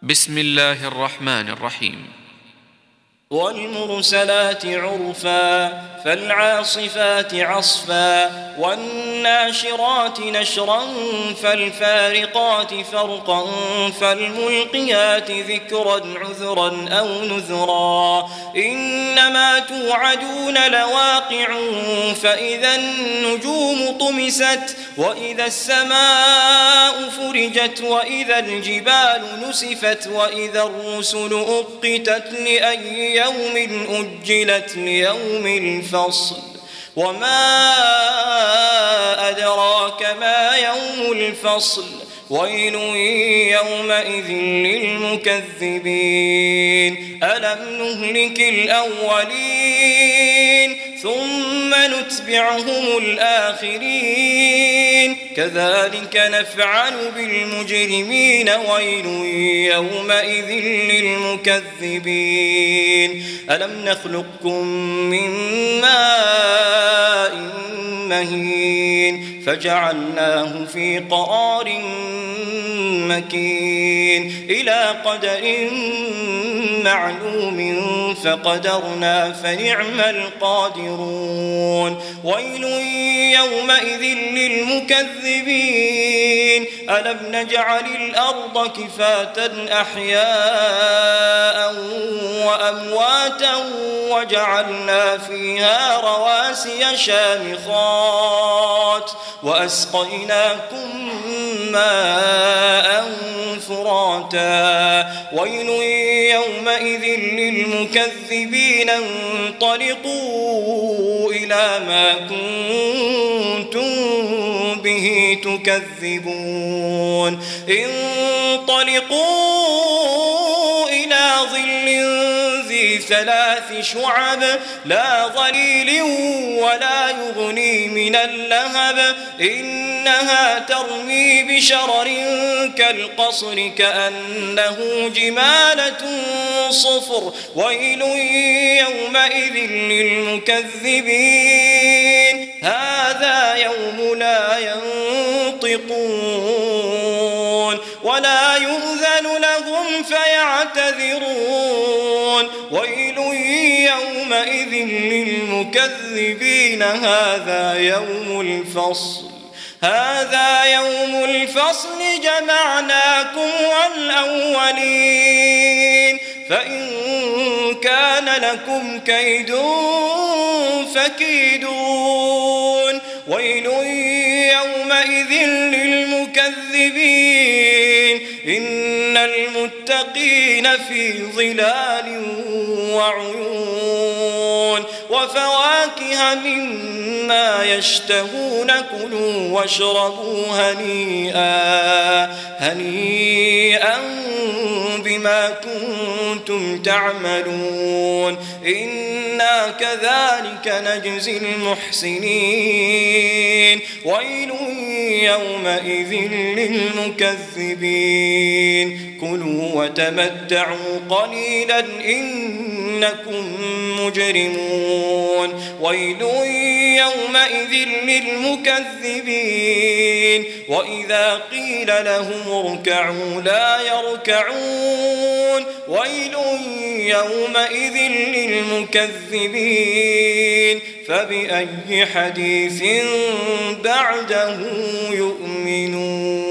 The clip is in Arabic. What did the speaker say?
بسم الله الرحمن الرحيم. والمرسلات عرفا فالعاصفات عصفا والناشرات نشرا فالفارقات فرقا فالملقيات ذكرا عذرا أو نذرا إنما توعدون لواقع فإذا النجوم طمست وإذا السماء فرجت وإذا الجبال نسفت وإذا الرسل أقتت لأي يوم أجلت ليوم الفصل وما أدراك ما يوم الفصل ويل يومئذ للمكذبين ألم نهلك الأولين ثم نتبعهم الآخرين كذلك نفعل بالمجرمين ويل يومئذ للمكذبين ألم نخلقكم من ماء مهين فجعلناه في قرار مكين إلى قدر معلوم فقدرنا فنعم القادرون ويل يومئذ للمكذبين ألم نجعل الأرض كفاة أحياء وأمواتا وجعلنا فيها رواسي شامخات وأسقيناكم ماء فراتا ويل يومئذ للمكذبين انطلقوا إلى ما كنتم به تكذبون انطلقوا إلى ظل ذي 3 شعب لا ظليل ولا يغني من اللهب إنها ترمي بشرر كالقصر كأنه جمالة صفر ويل يومئذ للمكذبين هذا يوم لا ينطقون ولا يؤذن لهم فيعتذرون ويل يومئذ للمكذبين هذا يوم الفصل جمعناكم والأولين فإن كان لكم كيد فكيدون ويل يومئذ للمكذبين إن المتقين في ظلال وعيون وفواكه مما يشتهون كلوا واشربوا هنيئا بما كنتم تعملون إنا كذلك نجزي المحسنين ويل يومئذ للمكذبين كلوا وتمتعوا قليلا إنكم مجرمون ويل يومئذ للمكذبين وإذا قيل لهم اركعوا لا يركعون ويل يومئذ للمكذبين فبأي حديث بعده يؤمنون.